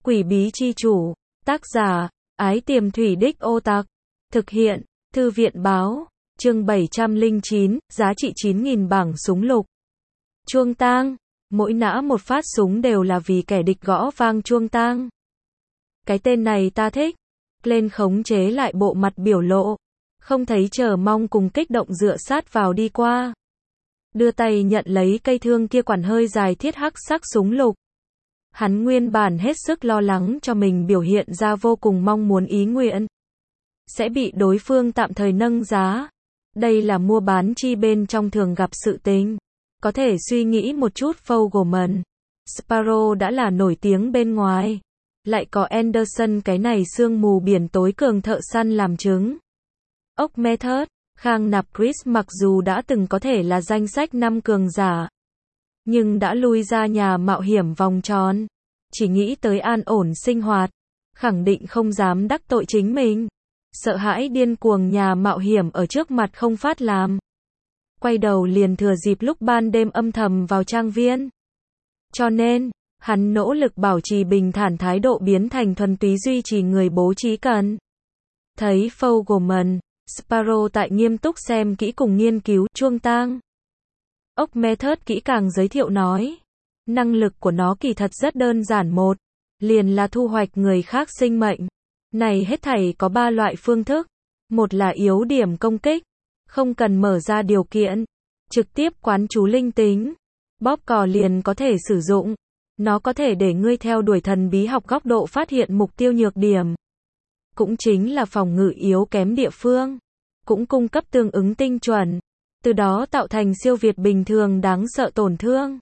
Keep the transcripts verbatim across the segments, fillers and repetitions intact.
Quỷ bí chi chủ. Tác giả, Ái Tiềm Thủy Đích Ô Tặc. Thực hiện, Thư viện báo. Chương bảy trăm lẻ chín, giá trị chín nghìn bảng súng lục. Chuông tang. Mỗi nã một phát súng đều là vì kẻ địch gõ vang chuông tang. Cái tên này ta thích. Lên khống chế lại bộ mặt biểu lộ. Không thấy chờ mong cùng kích động dựa sát vào đi qua. Đưa tay nhận lấy cây thương kia quản hơi dài thiết hắc sắc súng lục. Hắn nguyên bản hết sức lo lắng cho mình biểu hiện ra vô cùng mong muốn ý nguyện. Sẽ bị đối phương tạm thời nâng giá. Đây là mua bán chi bên trong thường gặp sự tình. Có thể suy nghĩ một chút Fogelman. Sparrow đã là nổi tiếng bên ngoài. Lại có Anderson cái này sương mù biển tối cường thợ săn làm chứng. Ốc Method, Khang Nạp Chris mặc dù đã từng có thể là danh sách năm cường giả. Nhưng đã lui ra nhà mạo hiểm vòng tròn. Chỉ nghĩ tới an ổn sinh hoạt. Khẳng định không dám đắc tội chính mình. Sợ hãi điên cuồng nhà mạo hiểm ở trước mặt không phát làm. Quay đầu liền thừa dịp lúc ban đêm âm thầm vào trang viên. Cho nên, hắn nỗ lực bảo trì bình thản thái độ biến thành thuần túy duy trì người bố trí cần. Thấy Fogelman, Sparrow tại nghiêm túc xem kỹ cùng nghiên cứu chuông tang. Ốc Method kỹ càng giới thiệu nói. Năng lực của nó kỳ thật rất đơn giản một. Liền là thu hoạch người khác sinh mệnh. Này hết thảy có ba loại phương thức. Một là yếu điểm công kích. Không cần mở ra điều kiện. Trực tiếp quán chú linh tính. Bóp cò liền có thể sử dụng. Nó có thể để ngươi theo đuổi thần bí học góc độ phát hiện mục tiêu nhược điểm. Cũng chính là phòng ngự yếu kém địa phương. Cũng cung cấp tương ứng tinh chuẩn. Từ đó tạo thành siêu việt bình thường đáng sợ tổn thương.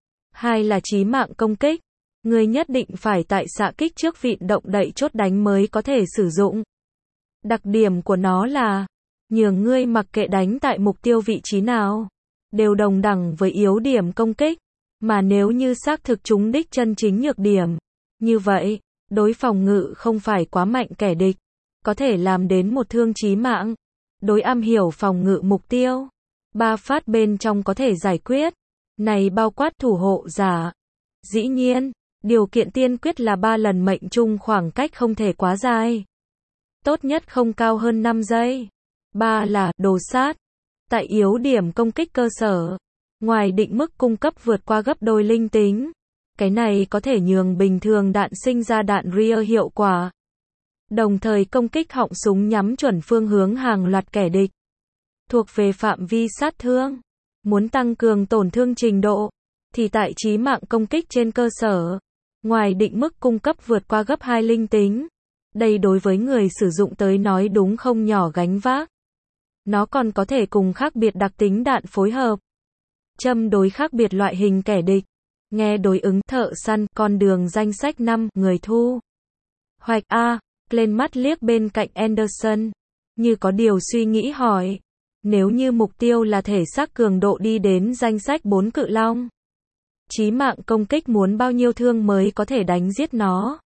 Hai là chí mạng công kích. Ngươi nhất định phải tại xạ kích trước vịn động đậy chốt đánh mới có thể sử dụng. Đặc điểm của nó là nhường ngươi mặc kệ đánh tại mục tiêu vị trí nào, đều đồng đẳng với yếu điểm công kích. Mà nếu như xác thực trúng đích chân chính nhược điểm, như vậy, đối phòng ngự không phải quá mạnh kẻ địch, có thể làm đến một thương chí mạng. Đối am hiểu phòng ngự mục tiêu, ba phát bên trong có thể giải quyết. Này bao quát thủ hộ giả. Dĩ nhiên, điều kiện tiên quyết là ba lần mệnh trung khoảng cách không thể quá dài. Tốt nhất không cao hơn năm giây. Ba là đồ sát. Tại yếu điểm công kích cơ sở, ngoài định mức cung cấp vượt qua gấp đôi linh tính. Cái này có thể nhường bình thường đạn sinh ra đạn rear hiệu quả. Đồng thời công kích họng súng nhắm chuẩn phương hướng hàng loạt kẻ địch. Thuộc về phạm vi sát thương. Muốn tăng cường tổn thương trình độ, thì tại chí mạng công kích trên cơ sở, ngoài định mức cung cấp vượt qua gấp hai linh tính. Đây đối với người sử dụng tới nói đúng không nhỏ gánh vác. Nó còn có thể cùng khác biệt đặc tính đạn phối hợp. Châm đối khác biệt loại hình kẻ địch. Nghe đối ứng thợ săn, con đường danh sách năm, người thu hoạch A. Lên mắt liếc bên cạnh Anderson. Như có điều suy nghĩ hỏi. Nếu như mục tiêu là thể xác cường độ đi đến danh sách bốn cự long. Chí mạng công kích muốn bao nhiêu thương mới có thể đánh giết nó?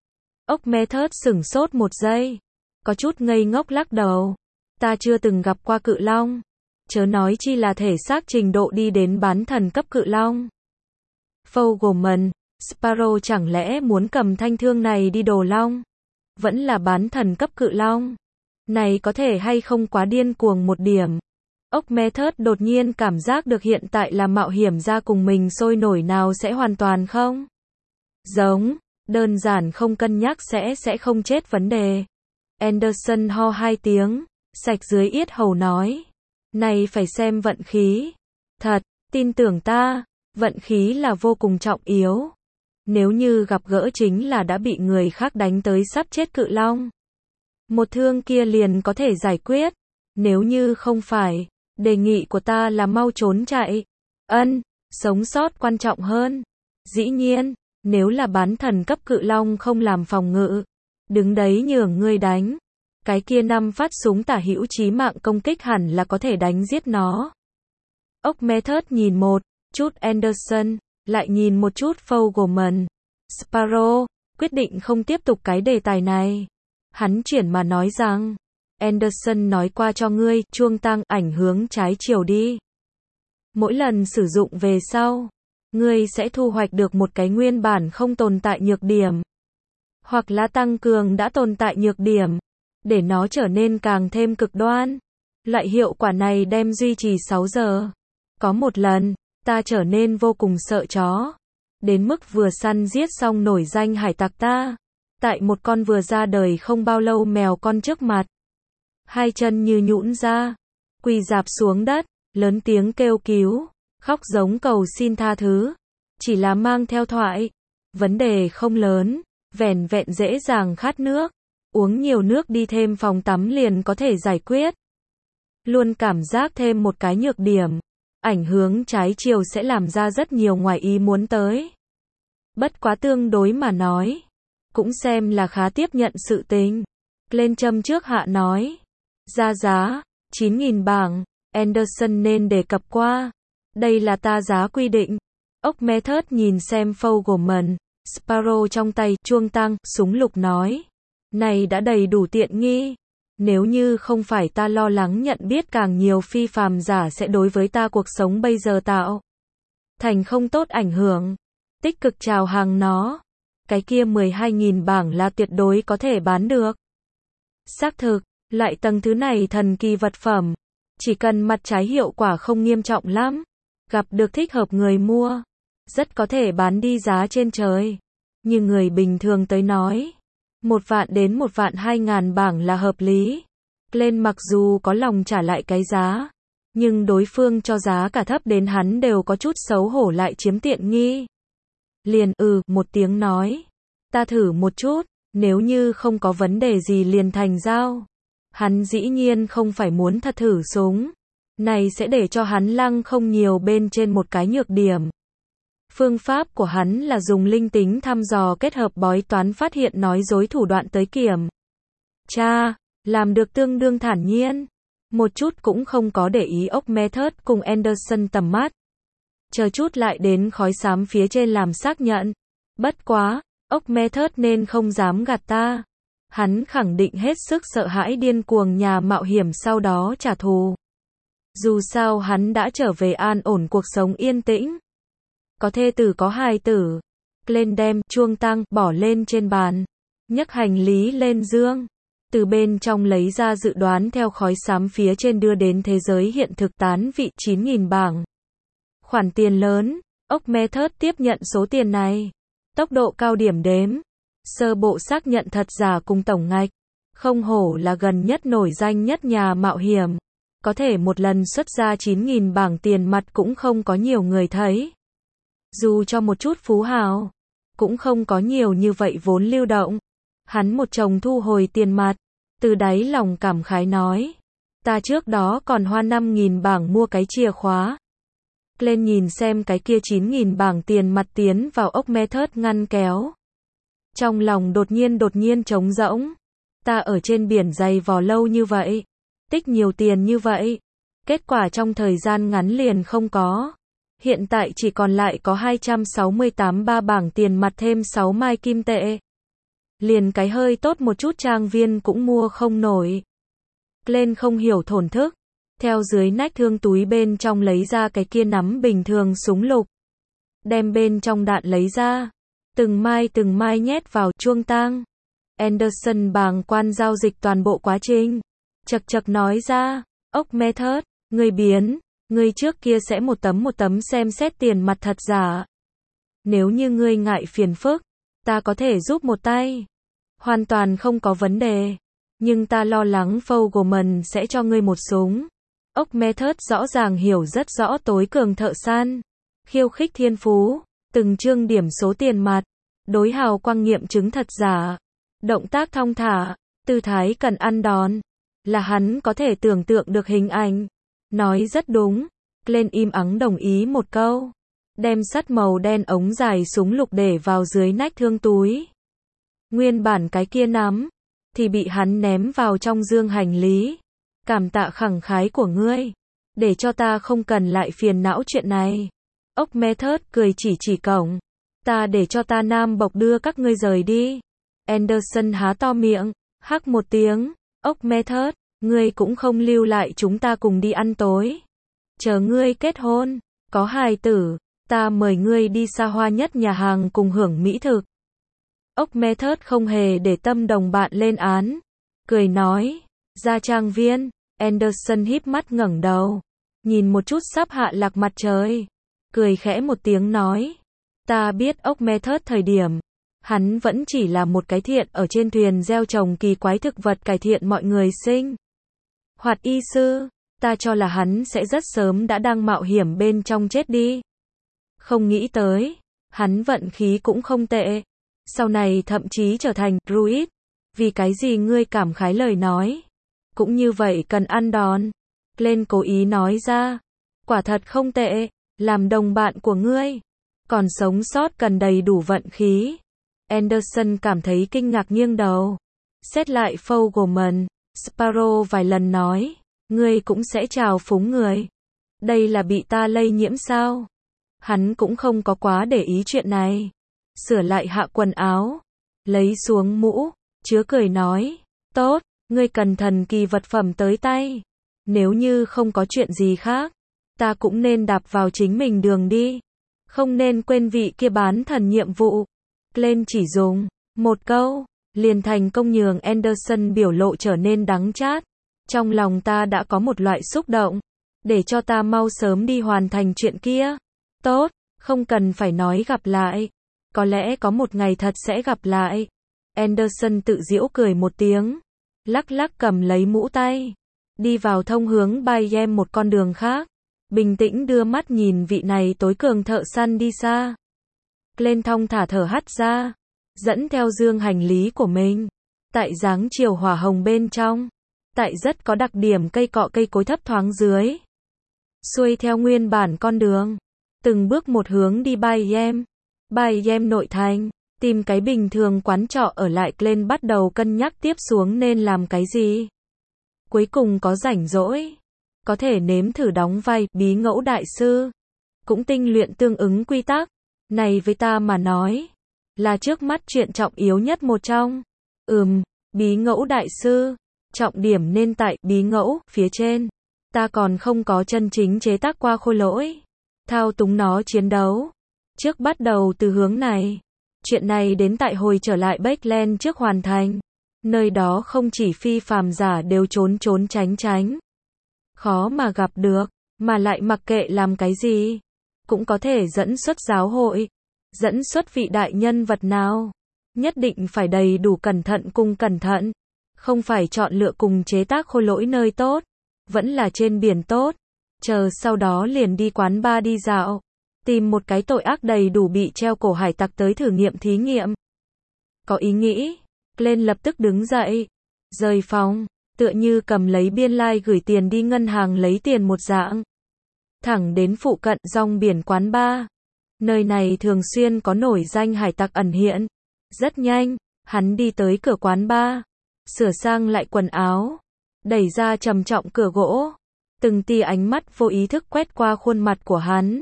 Ốc Method sửng sốt một giây. Có chút ngây ngốc lắc đầu. Ta chưa từng gặp qua cự long. Chớ nói chi là thể xác trình độ đi đến bán thần cấp cự long. Fogelman, Sparrow chẳng lẽ muốn cầm thanh thương này đi đồ long? Vẫn là bán thần cấp cự long. Này có thể hay không quá điên cuồng một điểm. Ốc Method đột nhiên cảm giác được hiện tại là mạo hiểm ra cùng mình sôi nổi nào sẽ hoàn toàn không giống, đơn giản không cân nhắc sẽ sẽ không chết vấn đề. Anderson ho hai tiếng, sạch dưới yết hầu nói. Này phải xem vận khí. Thật, tin tưởng ta, vận khí là vô cùng trọng yếu. Nếu như gặp gỡ chính là đã bị người khác đánh tới sắp chết cự long. Một thương kia liền có thể giải quyết. Nếu như không phải, đề nghị của ta là mau trốn chạy. Ân, sống sót quan trọng hơn. Dĩ nhiên, nếu là bán thần cấp cự long không làm phòng ngự, đứng đấy nhường ngươi đánh. Cái kia năm phát súng tả hữu chí mạng công kích hẳn là có thể đánh giết nó. Ốc Method nhìn một chút Anderson, lại nhìn một chút Fogelman. Sparrow, quyết định không tiếp tục cái đề tài này. Hắn chuyển mà nói rằng, Anderson nói qua cho ngươi, chuông tang ảnh hướng trái chiều đi. Mỗi lần sử dụng về sau, ngươi sẽ thu hoạch được một cái nguyên bản không tồn tại nhược điểm. hoặc là tăng cường đã tồn tại nhược điểm, để nó trở nên càng thêm cực đoan. Loại hiệu quả này đem duy trì sáu giờ. Có một lần, ta trở nên vô cùng sợ chó. Đến mức vừa săn giết xong nổi danh hải tặc ta. Tại một con vừa ra đời không bao lâu mèo con trước mặt. Hai chân như nhũn ra. Quỳ rạp xuống đất, lớn tiếng kêu cứu. Khóc giống cầu xin tha thứ. Chỉ là mang theo thoại. Vấn đề không lớn. Vẻn vẹn dễ dàng khát nước. Uống nhiều nước đi thêm phòng tắm liền có thể giải quyết. Luôn cảm giác thêm một cái nhược điểm. Ảnh hưởng trái chiều sẽ làm ra rất nhiều ngoài ý muốn tới. Bất quá tương đối mà nói. Cũng xem là khá tiếp nhận sự tình. Lên châm trước hạ nói. Ra giá, chín nghìn bảng. Anderson nên đề cập qua. Đây là ta giá quy định. Ốc Method nhìn xem Fogelman, Sparrow trong tay, chuông tăng, súng lục nói. Này đã đầy đủ tiện nghi. Nếu như không phải ta lo lắng nhận biết càng nhiều phi phàm giả sẽ đối với ta cuộc sống bây giờ tạo thành không tốt ảnh hưởng. Tích cực chào hàng nó. Cái kia mười hai nghìn bảng là tuyệt đối có thể bán được. Xác thực, lại tầng thứ này thần kỳ vật phẩm. Chỉ cần mặt trái hiệu quả không nghiêm trọng lắm. Gặp được thích hợp người mua. Rất có thể bán đi giá trên trời. Như người bình thường tới nói. Một vạn đến một vạn hai ngàn bảng là hợp lý. Lên mặc dù có lòng trả lại cái giá. Nhưng đối phương cho giá cả thấp đến hắn đều có chút xấu hổ lại chiếm tiện nghi. Liền ừ một tiếng nói. Ta thử một chút. Nếu như không có vấn đề gì liền thành giao. Hắn dĩ nhiên không phải muốn thật thử súng. Này sẽ để cho hắn lăng không nhiều bên trên một cái nhược điểm. Phương pháp của hắn là dùng linh tính thăm dò kết hợp bói toán phát hiện nói dối thủ đoạn tới kiểm. Cha, làm được tương đương thản nhiên. Một chút cũng không có để ý ốc Method cùng Anderson tầm mắt. Chờ chút lại đến khói xám phía trên làm xác nhận. Bất quá, ốc Method nên không dám gạt ta. Hắn khẳng định hết sức sợ hãi điên cuồng nhà mạo hiểm sau đó trả thù. Dù sao hắn đã trở về an ổn cuộc sống yên tĩnh. Có thê tử có hài tử. Lên đem chuông tăng bỏ lên trên bàn. Nhấc hành lý lên dương. Từ bên trong lấy ra dự đoán theo khói xám phía trên đưa đến thế giới hiện thực tán vị chín nghìn bảng. Khoản tiền lớn. Ốc Method tiếp nhận số tiền này. Tốc độ cao điểm đếm. Sơ bộ xác nhận thật giả cùng tổng ngạch. Không hổ là gần nhất nổi danh nhất nhà mạo hiểm. Có thể một lần xuất ra chín nghìn bảng tiền mặt cũng không có nhiều người thấy. Dù cho một chút phú hào, cũng không có nhiều như vậy vốn lưu động. Hắn một chồng thu hồi tiền mặt, từ đáy lòng cảm khái nói. Ta trước đó còn hoa năm nghìn bảng mua cái chìa khóa. Lên nhìn xem cái kia chín nghìn bảng tiền mặt tiến vào ốc Method ngăn kéo. Trong lòng đột nhiên đột nhiên trống rỗng. Ta ở trên biển dày vò lâu như vậy. Tích nhiều tiền như vậy. Kết quả trong thời gian ngắn liền không có. Hiện tại chỉ còn lại có hai trăm sáu mươi tám ba bảng tiền mặt thêm sáu mai kim tệ. Liền cái hơi tốt một chút trang viên cũng mua không nổi. Lên không hiểu thổn thức. Theo dưới nách thương túi bên trong lấy ra cái kia nắm bình thường súng lục. Đem bên trong đạn lấy ra. Từng mai từng mai nhét vào chuông tang. Anderson bàng quan giao dịch toàn bộ quá trình. Chật chật nói ra. Ốc Method, người biến. Ngươi trước kia sẽ một tấm một tấm xem xét tiền mặt thật giả. Nếu như ngươi ngại phiền phức, ta có thể giúp một tay. Hoàn toàn không có vấn đề. Nhưng ta lo lắng Fogelman sẽ cho ngươi một súng. Ốc Method rõ ràng hiểu rất rõ tối cường thợ săn. Khiêu khích thiên phú. Từng chương điểm số tiền mặt. Đối hào quang nghiệm chứng thật giả. Động tác thong thả. Tư thái cần ăn đòn. Là hắn có thể tưởng tượng được hình ảnh. Nói rất đúng. Lên im ắng đồng ý một câu. Đem sắt màu đen ống dài súng lục để vào dưới nách thương túi. Nguyên bản cái kia nắm. Thì bị hắn ném vào trong dương hành lý. Cảm tạ khẳng khái của ngươi. Để cho ta không cần lại phiền não chuyện này. Ốc Method cười chỉ chỉ cổng. Ta để cho ta nam bộc đưa các ngươi rời đi. Anderson há to miệng. Hắc một tiếng. Ốc Method. Ngươi cũng không lưu lại chúng ta cùng đi ăn tối. Chờ ngươi kết hôn, có hài tử, ta mời ngươi đi xa hoa nhất nhà hàng cùng hưởng mỹ thực. Ốc Method không hề để tâm đồng bạn lên án. Cười nói, ra trang viên. Anderson híp mắt ngẩng đầu, nhìn một chút sắp hạ lạc mặt trời. Cười khẽ một tiếng nói, ta biết Ốc Method thời điểm. Hắn vẫn chỉ là một cái thiện ở trên thuyền gieo trồng kỳ quái thực vật cải thiện mọi người sinh hoạt y sư. Ta cho là hắn sẽ rất sớm đã đang mạo hiểm bên trong chết đi. Không nghĩ tới, hắn vận khí cũng không tệ. Sau này thậm chí trở thành druid. Vì cái gì ngươi cảm khái lời nói? Cũng như vậy cần ăn đòn. Glenn cố ý nói ra. Quả thật không tệ, làm đồng bạn của ngươi. Còn sống sót cần đầy đủ vận khí. Anderson cảm thấy kinh ngạc nghiêng đầu. Xét lại Fogelman, Sparrow vài lần nói. Ngươi cũng sẽ trào phúng người. Đây là bị ta lây nhiễm sao? Hắn cũng không có quá để ý chuyện này. Sửa lại hạ quần áo. Lấy xuống mũ. Chứa cười nói. Tốt, ngươi cần thần kỳ vật phẩm tới tay. Nếu như không có chuyện gì khác, ta cũng nên đạp vào chính mình đường đi. Không nên quên vị kia bán thần nhiệm vụ. Glenn chỉ dùng một câu, liền thành công nhường Anderson biểu lộ trở nên đắng chát. Trong lòng ta đã có một loại xúc động. Để cho ta mau sớm đi hoàn thành chuyện kia. Tốt, không cần phải nói gặp lại. Có lẽ có một ngày thật sẽ gặp lại. Anderson tự giễu cười một tiếng. Lắc lắc cầm lấy mũ tay. Đi vào thông hướng Bayem một con đường khác. Bình tĩnh đưa mắt nhìn vị này tối cường thợ săn đi xa. Glenn thong thả thở hắt ra. Dẫn theo dương hành lý của mình. Tại dáng chiều hỏa hồng bên trong. Tại rất có đặc điểm cây cọ cây cối thấp thoáng dưới. Xuôi theo nguyên bản con đường. Từng bước một hướng đi Bayem. Bayem nội thành. Tìm cái bình thường quán trọ ở lại. Glenn bắt đầu cân nhắc tiếp xuống nên làm cái gì. Cuối cùng có rảnh rỗi. Có thể nếm thử đóng vai bí ngẫu đại sư. Cũng tinh luyện tương ứng quy tắc. Này với ta mà nói. Là trước mắt chuyện trọng yếu nhất một trong. Ừm, bí ngẫu đại sư. Trọng điểm nên tại bí ngẫu phía trên. Ta còn không có chân chính chế tác qua khôi lỗi. Thao túng nó chiến đấu. Trước bắt đầu từ hướng này. Chuyện này đến tại hồi trở lại Backland trước hoàn thành. Nơi đó không chỉ phi phàm giả đều trốn trốn tránh tránh. Khó mà gặp được, mà lại mặc kệ làm cái gì. Cũng có thể dẫn xuất giáo hội. Dẫn xuất vị đại nhân vật nào. Nhất định phải đầy đủ cẩn thận cùng cẩn thận. Không phải chọn lựa cùng chế tác khôi lỗi nơi tốt. Vẫn là trên biển tốt. Chờ sau đó liền đi quán bar đi dạo. Tìm một cái tội ác đầy đủ bị treo cổ hải tặc tới thử nghiệm thí nghiệm. Có ý nghĩ. Glenn lập tức đứng dậy. Rời phòng. Tựa như cầm lấy biên lai like gửi tiền đi ngân hàng lấy tiền một dạng. Thẳng đến phụ cận rong biển quán bar. Nơi này thường xuyên có nổi danh hải tặc ẩn hiện. Rất nhanh, hắn đi tới cửa quán bar. Sửa sang lại quần áo. Đẩy ra trầm trọng cửa gỗ. Từng tia ánh mắt vô ý thức quét qua khuôn mặt của hắn.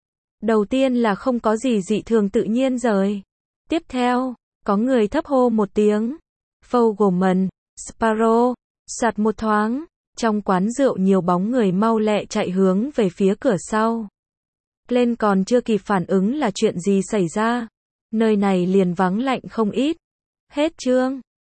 Đầu tiên là không có gì dị thường tự nhiên rồi. Tiếp theo, có người thấp hô một tiếng. Fogelman, Sparrow, soạt một thoáng. Trong quán rượu nhiều bóng người mau lẹ chạy hướng về phía cửa sau. Glenn còn chưa kịp phản ứng là chuyện gì xảy ra. Nơi này liền vắng lạnh không ít. Hết chương.